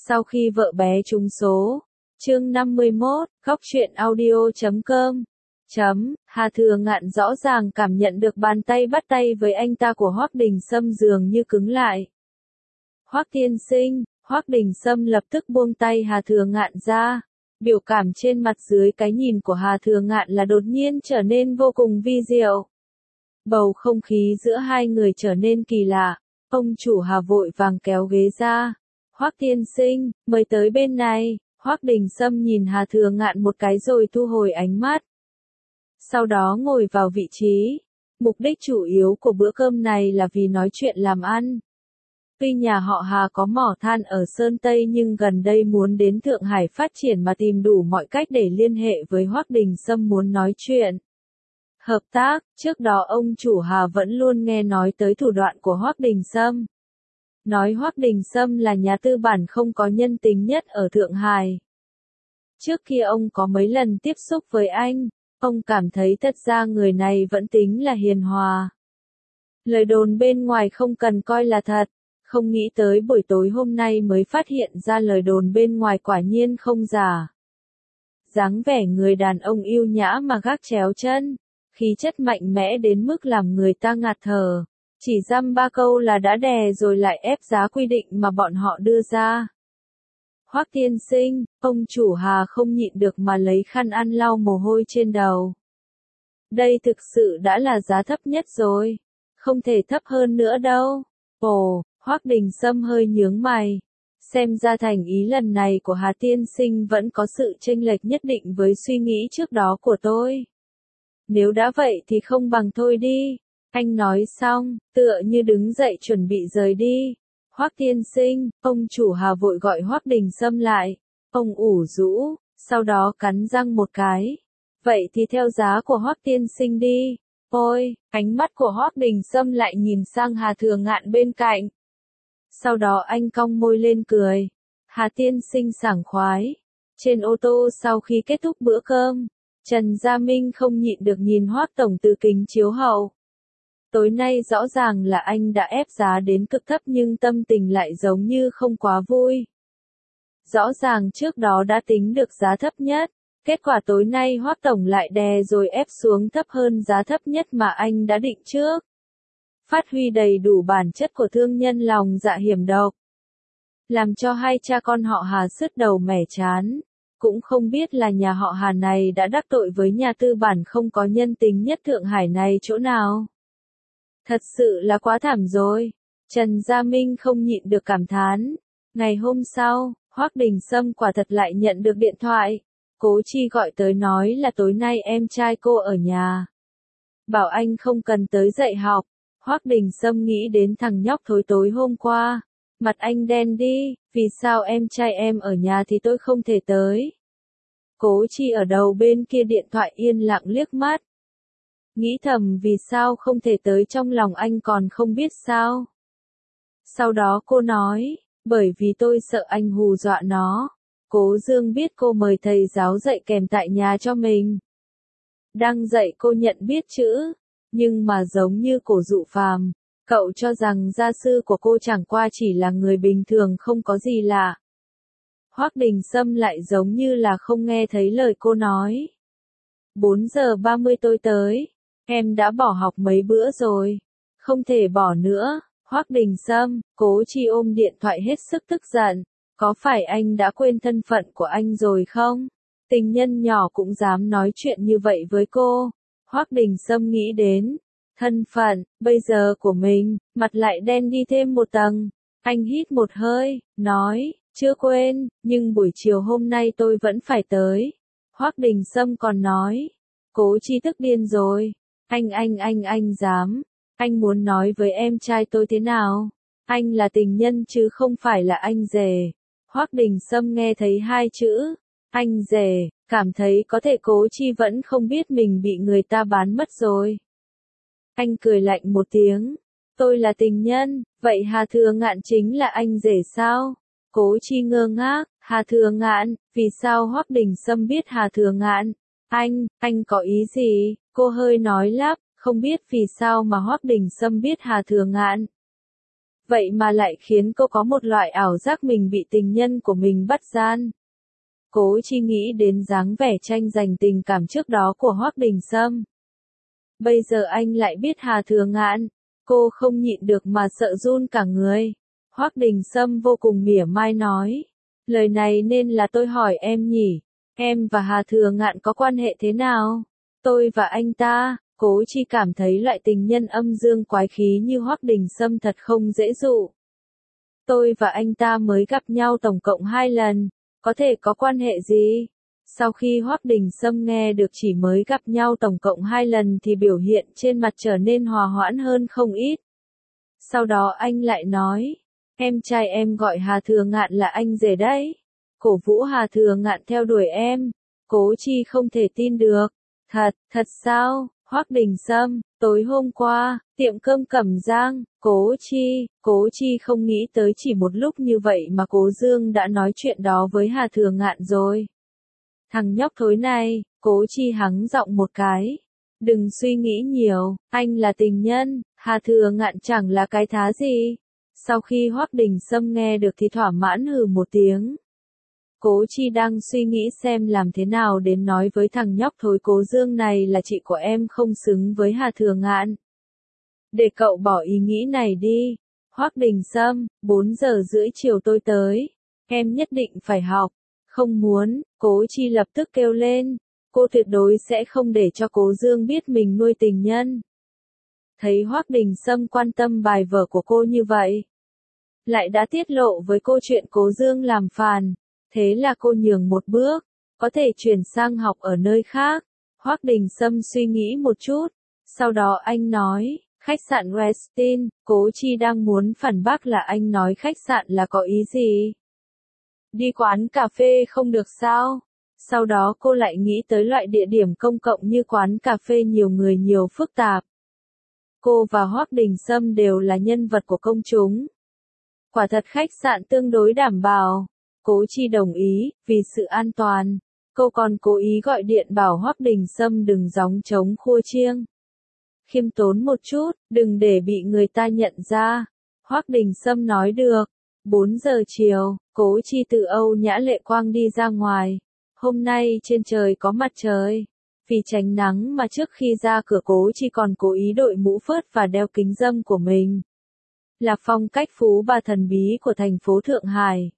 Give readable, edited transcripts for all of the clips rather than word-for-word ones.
Sau khi vợ bé trúng số. Chương 51, góc truyện audio.com. Hà Thừa Ngạn rõ ràng cảm nhận được bàn tay bắt tay với anh ta của Hoắc Đình Sâm dường như cứng lại. Hoắc tiên sinh, Hoắc Đình Sâm lập tức buông tay Hà Thừa Ngạn ra. Biểu cảm trên mặt dưới cái nhìn của Hà Thừa Ngạn là đột nhiên trở nên vô cùng vi diệu. Bầu không khí giữa hai người trở nên kỳ lạ. Ông chủ Hà vội vàng kéo ghế ra. Hoắc tiên sinh, mời tới bên này. Hoắc Đình Sâm nhìn Hà Thừa Ngạn một cái rồi thu hồi ánh mắt. Sau đó ngồi vào vị trí. Mục đích chủ yếu của bữa cơm này là vì nói chuyện làm ăn. Tuy nhà họ Hà có mỏ than ở Sơn Tây nhưng gần đây muốn đến Thượng Hải phát triển mà tìm đủ mọi cách để liên hệ với Hoắc Đình Sâm muốn nói chuyện. Hợp tác, trước đó ông chủ Hà vẫn luôn nghe nói tới thủ đoạn của Hoắc Đình Sâm. Nói Hoắc Đình Sâm là nhà tư bản không có nhân tính nhất ở Thượng Hải. Trước kia ông có mấy lần tiếp xúc với anh, ông cảm thấy thật ra người này vẫn tính là hiền hòa. Lời đồn bên ngoài không cần coi là thật, không nghĩ tới buổi tối hôm nay mới phát hiện ra lời đồn bên ngoài quả nhiên không giả. Dáng vẻ người đàn ông yêu nhã mà gác chéo chân, khí chất mạnh mẽ đến mức làm người ta ngạt thở. Chỉ dăm ba câu là đã đè rồi lại ép giá quy định mà bọn họ đưa ra. Hoắc tiên sinh, ông chủ Hà không nhịn được mà lấy khăn ăn lau mồ hôi trên đầu. Đây thực sự đã là giá thấp nhất rồi, không thể thấp hơn nữa đâu. Ồ, Hoắc Đình Sâm hơi nhướng mày. Xem ra thành ý lần này của Hà tiên sinh vẫn có sự chênh lệch nhất định với suy nghĩ trước đó của tôi. Nếu đã vậy thì không bằng thôi đi. Anh nói xong, tựa như đứng dậy chuẩn bị rời đi. Hoắc tiên sinh, ông chủ Hà vội gọi Hoắc Đình Sâm lại. Ông ủ rũ, sau đó cắn răng một cái. Vậy thì theo giá của Hoắc tiên sinh đi. Ôi, ánh mắt của Hoắc Đình Sâm lại nhìn sang Hà Thừa Ngạn bên cạnh. Sau đó anh cong môi lên cười. Hà tiên sinh sảng khoái. Trên ô tô sau khi kết thúc bữa cơm, Trần Gia Minh không nhịn được nhìn Hoắc tổng từ kính chiếu hậu. Tối nay rõ ràng là anh đã ép giá đến cực thấp nhưng tâm tình lại giống như không quá vui. Rõ ràng trước đó đã tính được giá thấp nhất, kết quả tối nay Hoắc tổng lại đè rồi ép xuống thấp hơn giá thấp nhất mà anh đã định trước. Phát huy đầy đủ bản chất của thương nhân lòng dạ hiểm độc. Làm cho hai cha con họ Hà sứt đầu mẻ chán. Cũng không biết là nhà họ Hà này đã đắc tội với nhà tư bản không có nhân tính nhất Thượng Hải này chỗ nào. Thật sự là quá thảm rồi. Trần Gia Minh không nhịn được cảm thán. Ngày hôm sau, Hoắc Đình Sâm quả thật lại nhận được điện thoại. Cố Chi gọi tới nói là tối nay em trai cô ở nhà. Bảo anh không cần tới dạy học. Hoắc Đình Sâm nghĩ đến thằng nhóc thối tối hôm qua. Mặt anh đen đi, vì sao em trai em ở nhà thì tôi không thể tới. Cố Chi ở đầu bên kia điện thoại yên lặng liếc mắt. Nghĩ thầm vì sao không thể tới trong lòng anh còn không biết sao. Sau đó cô nói, bởi vì tôi sợ anh hù dọa nó. Cố Dương biết cô mời thầy giáo dạy kèm tại nhà cho mình. Đang dạy cô nhận biết chữ, nhưng mà giống như Cổ Dụ Phàm, cậu cho rằng gia sư của cô chẳng qua chỉ là người bình thường không có gì lạ. Hoắc Đình Sâm lại giống như là không nghe thấy lời cô nói. 4 giờ 30 tôi tới. Em đã bỏ học mấy bữa rồi. Không thể bỏ nữa. Hoắc Đình Sâm, Cố Chi ôm điện thoại hết sức tức giận. Có phải anh đã quên thân phận của anh rồi không? Tình nhân nhỏ cũng dám nói chuyện như vậy với cô. Hoắc Đình Sâm nghĩ đến thân phận, bây giờ của mình, mặt lại đen đi thêm một tầng. Anh hít một hơi, nói, chưa quên, nhưng buổi chiều hôm nay tôi vẫn phải tới. Hoắc Đình Sâm còn nói, Cố Chi tức điên rồi. Anh dám. Anh muốn nói với em trai tôi thế nào? Anh là tình nhân chứ không phải là anh rể. Hoắc Đình Sâm nghe thấy hai chữ, anh rể, cảm thấy có thể Cố Chi vẫn không biết mình bị người ta bán mất rồi. Anh cười lạnh một tiếng, tôi là tình nhân, vậy Hà Thừa Ngạn chính là anh rể sao? Cố Chi ngơ ngác, Hà Thừa Ngạn, vì sao Hoắc Đình Sâm biết Hà Thừa Ngạn? Anh có ý gì? Cô hơi nói lắp, không biết vì sao mà Hoắc Đình Sâm biết Hà Thừa Ngạn. Vậy mà lại khiến cô có một loại ảo giác mình bị tình nhân của mình bắt gian. Cố Chi nghĩ đến dáng vẻ tranh giành tình cảm trước đó của Hoắc Đình Sâm. Bây giờ anh lại biết Hà Thừa Ngạn, cô không nhịn được mà sợ run cả người. Hoắc Đình Sâm vô cùng mỉa mai nói, lời này nên là tôi hỏi em nhỉ, em và Hà Thừa Ngạn có quan hệ thế nào? Tôi và anh ta, Cố Chi cảm thấy loại tình nhân âm dương quái khí như Hoắc Đình Sâm thật không dễ dụ. Tôi và anh ta mới gặp nhau tổng cộng 2 lần, có thể có quan hệ gì? Sau khi Hoắc Đình Sâm nghe được chỉ mới gặp nhau tổng cộng 2 lần thì biểu hiện trên mặt trở nên hòa hoãn hơn không ít. Sau đó anh lại nói, em trai em gọi Hà Thừa Ngạn là anh rể đấy. Cổ vũ Hà Thừa Ngạn theo đuổi em. Cố Chi không thể tin được. Thật sao? Hoắc Đình Sâm, tối hôm qua, tiệm cơm Cẩm Giang, Cố Chi không nghĩ tới chỉ một lúc như vậy mà Cố Dương đã nói chuyện đó với Hà Thừa Ngạn rồi. Thằng nhóc thối này, Cố Chi hắng giọng một cái. Đừng suy nghĩ nhiều, anh là tình nhân, Hà Thừa Ngạn chẳng là cái thá gì. Sau khi Hoắc Đình Sâm nghe được thì thỏa mãn hừ một tiếng. Cố Chi đang suy nghĩ xem làm thế nào đến nói với thằng nhóc thối Cố Dương này là chị của em không xứng với Hà Thừa Ngạn. Để cậu bỏ ý nghĩ này đi. Hoắc Đình Sâm, 4 giờ rưỡi chiều tôi tới. Em nhất định phải học. Không muốn, Cố Chi lập tức kêu lên. Cô tuyệt đối sẽ không để cho Cố Dương biết mình nuôi tình nhân. Thấy Hoắc Đình Sâm quan tâm bài vở của cô như vậy, lại đã tiết lộ với cô chuyện Cố Dương làm phàn. Thế là cô nhường một bước, có thể chuyển sang học ở nơi khác. Hoắc Đình Sâm suy nghĩ một chút, sau đó anh nói, khách sạn Westin. Cố Chi đang muốn phản bác là anh nói khách sạn là có ý gì? Đi quán cà phê không được sao? Sau đó cô lại nghĩ tới loại địa điểm công cộng như quán cà phê nhiều người nhiều phức tạp. Cô và Hoắc Đình Sâm đều là nhân vật của công chúng. Quả thật khách sạn tương đối đảm bảo. Cố Chi đồng ý, vì sự an toàn. Cô còn cố ý gọi điện bảo Hoắc Đình Sâm đừng gióng trống khua chiêng. Khiêm tốn một chút, đừng để bị người ta nhận ra. Hoắc Đình Sâm nói được. 4 giờ chiều, Cố Chi từ Âu Nhã Lệ Quang đi ra ngoài. Hôm nay trên trời có mặt trời. Vì tránh nắng mà trước khi ra cửa Cố Chi còn cố ý đội mũ phớt và đeo kính râm của mình. Là phong cách phú bà thần bí của thành phố Thượng Hải.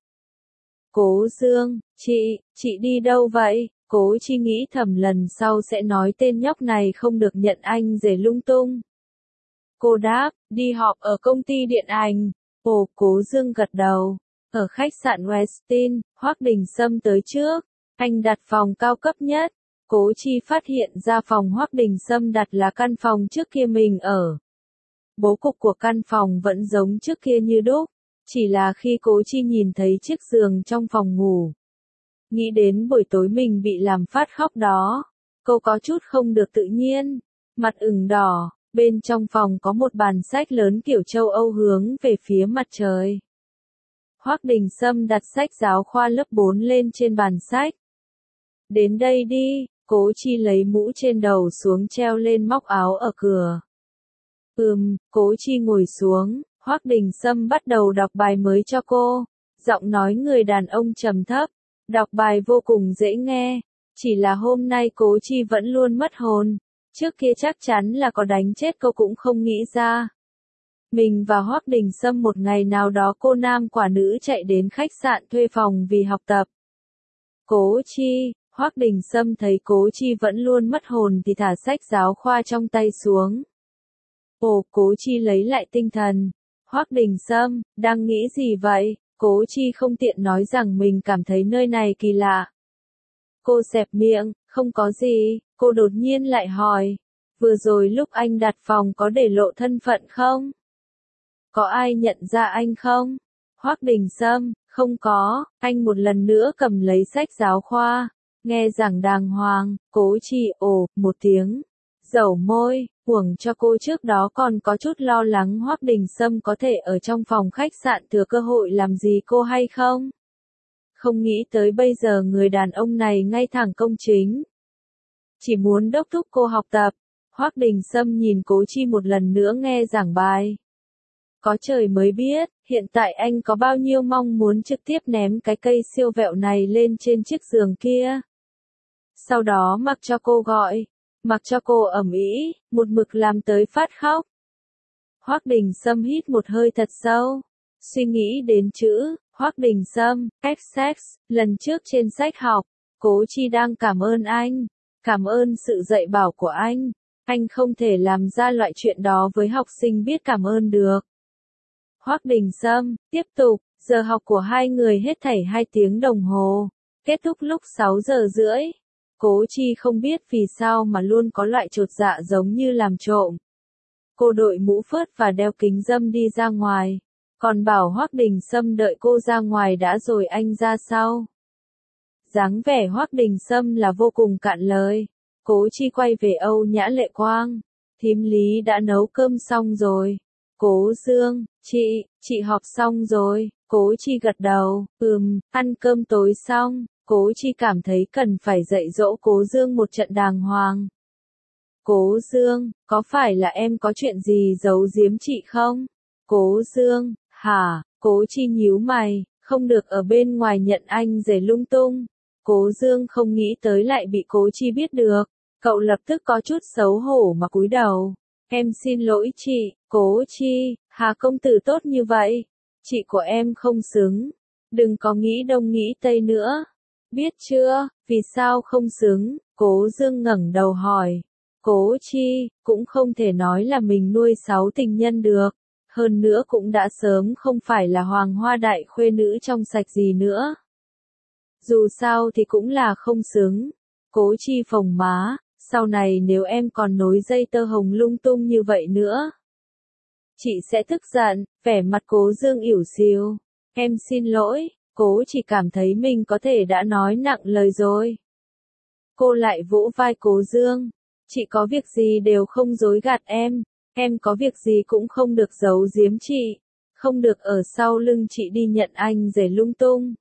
Cố Dương, chị đi đâu vậy? Cố Chi nghĩ thầm lần sau sẽ nói tên nhóc này không được nhận anh rể lung tung. Cô đáp, đi họp ở công ty điện ảnh. Ồ, Cố Dương gật đầu. Ở khách sạn Westin, Hoắc Đình Sâm tới trước. Anh đặt phòng cao cấp nhất. Cố Chi phát hiện ra phòng Hoắc Đình Sâm đặt là căn phòng trước kia mình ở. Bố cục của căn phòng vẫn giống trước kia như đúc. Chỉ là khi Cố Chi nhìn thấy chiếc giường trong phòng ngủ, nghĩ đến buổi tối mình bị làm phát khóc đó, cô có chút không được tự nhiên, mặt ửng đỏ. Bên trong phòng có một bàn sách lớn kiểu châu Âu hướng về phía mặt trời. Hoắc Đình Sâm đặt sách giáo khoa lớp 4 lên trên bàn sách. Đến đây đi, Cố Chi lấy mũ trên đầu xuống treo lên móc áo ở cửa. Cố Chi ngồi xuống. Hoắc Đình Sâm bắt đầu đọc bài mới cho cô. Giọng nói người đàn ông trầm thấp. Đọc bài vô cùng dễ nghe. Chỉ là hôm nay Cố Chi vẫn luôn mất hồn. Trước kia chắc chắn là có đánh chết cô cũng không nghĩ ra. Mình và Hoắc Đình Sâm một ngày nào đó cô nam quả nữ chạy đến khách sạn thuê phòng vì học tập. Cố Chi, Hoắc Đình Sâm thấy Cố Chi vẫn luôn mất hồn thì thả sách giáo khoa trong tay xuống. Ồ, Cố Chi lấy lại tinh thần. Hoắc Đình Sâm, đang nghĩ gì vậy? Cố Chi không tiện nói rằng mình cảm thấy nơi này kỳ lạ. Cô xẹp miệng, không có gì, cô đột nhiên lại hỏi. Vừa rồi lúc anh đặt phòng có để lộ thân phận không? Có ai nhận ra anh không? Hoắc Đình Sâm, không có, anh một lần nữa cầm lấy sách giáo khoa. Nghe giảng đàng hoàng, Cố Chi ồ, một tiếng. Dẩu môi, uổng cho cô trước đó còn có chút lo lắng Hoắc Đình Sâm có thể ở trong phòng khách sạn thừa cơ hội làm gì cô hay không. Không nghĩ tới bây giờ người đàn ông này ngay thẳng công chính. Chỉ muốn đốc thúc cô học tập. Hoắc Đình Sâm nhìn Cố Chi một lần nữa nghe giảng bài. Có trời mới biết, hiện tại anh có bao nhiêu mong muốn trực tiếp ném cái cây siêu vẹo này lên trên chiếc giường kia. Sau đó mặc cho cô gọi, mặc cho cô ầm ĩ, một mực làm tới phát khóc. Hoắc Đình Sâm hít một hơi thật sâu, suy nghĩ đến chữ Hoắc Đình Sâm, sex, lần trước trên sách học, Cố Chi đang cảm ơn anh, cảm ơn sự dạy bảo của anh không thể làm ra loại chuyện đó với học sinh biết cảm ơn được. Hoắc Đình Sâm, tiếp tục, giờ học của hai người hết thảy 2 tiếng đồng hồ, kết thúc lúc 6 giờ rưỡi. Cố Chi không biết vì sao mà luôn có loại chột dạ giống như làm trộm. Cô đội mũ phớt và đeo kính râm đi ra ngoài, còn bảo Hoắc Đình Sâm đợi cô ra ngoài đã rồi anh ra sau. Dáng vẻ Hoắc Đình Sâm là vô cùng cạn lời. Cố Chi quay về Âu Nhã Lệ Quang, thím Lý đã nấu cơm xong rồi. Cố Dương, chị họp xong rồi. Cố Chi gật đầu, ăn cơm tối xong. Cố Chi cảm thấy cần phải dạy dỗ Cố Dương một trận đàng hoàng. Cố Dương, có phải là em có chuyện gì giấu giếm chị không? Cố Dương, hả? Cố Chi nhíu mày, không được ở bên ngoài nhận anh rể lung tung. Cố Dương không nghĩ tới lại bị Cố Chi biết được. Cậu lập tức có chút xấu hổ mà cúi đầu. Em xin lỗi chị, Cố Chi, Hà công tử tốt như vậy. Chị của em không xứng. Đừng có nghĩ đông nghĩ tây nữa. Biết chưa, vì sao không xứng? Cố Dương ngẩng đầu hỏi. Cố Chi, cũng không thể nói là mình nuôi 6 tình nhân được. Hơn nữa cũng đã sớm không phải là hoàng hoa đại khuê nữ trong sạch gì nữa. Dù sao thì cũng là không xứng. Cố Chi phồng má, sau này nếu em còn nối dây tơ hồng lung tung như vậy nữa, chị sẽ tức giận. Vẻ mặt Cố Dương ỉu xìu. Em xin lỗi, Cố chỉ cảm thấy mình có thể đã nói nặng lời rồi. Cô lại vỗ vai Cố Dương. Chị có việc gì đều không dối gạt em có việc gì cũng không được giấu giếm chị, không được ở sau lưng chị đi nhận anh rể lung tung.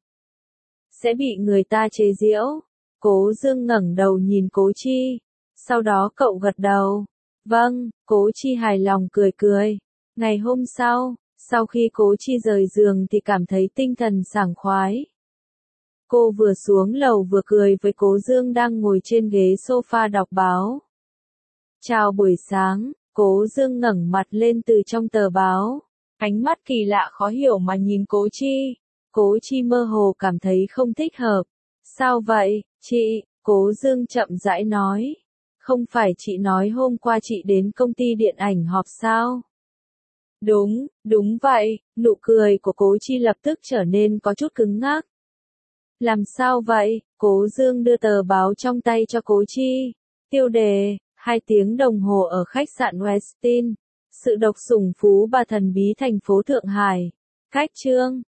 Sẽ bị người ta chế giễu. Cố Dương ngẩng đầu nhìn Cố Chi, sau đó cậu gật đầu. Vâng, Cố Chi hài lòng cười cười. Ngày hôm sau khi Cố Chi rời giường thì cảm thấy tinh thần sảng khoái. Cô vừa xuống lầu vừa cười với Cố Dương đang ngồi trên ghế sofa đọc báo. Chào buổi sáng, Cố Dương ngẩng mặt lên từ trong tờ báo. Ánh mắt kỳ lạ khó hiểu mà nhìn Cố Chi. Cố Chi mơ hồ cảm thấy không thích hợp. Sao vậy, chị? Cố Dương chậm rãi nói. Không phải chị nói hôm qua chị đến công ty điện ảnh họp sao? Đúng vậy, nụ cười của Cố Chi lập tức trở nên có chút cứng ngắc. Làm sao vậy? Cố Dương đưa tờ báo trong tay cho Cố Chi. Tiêu đề, 2 tiếng đồng hồ ở khách sạn Westin. Sự độc sủng phú bà thần bí thành phố Thượng Hải. Cách chương,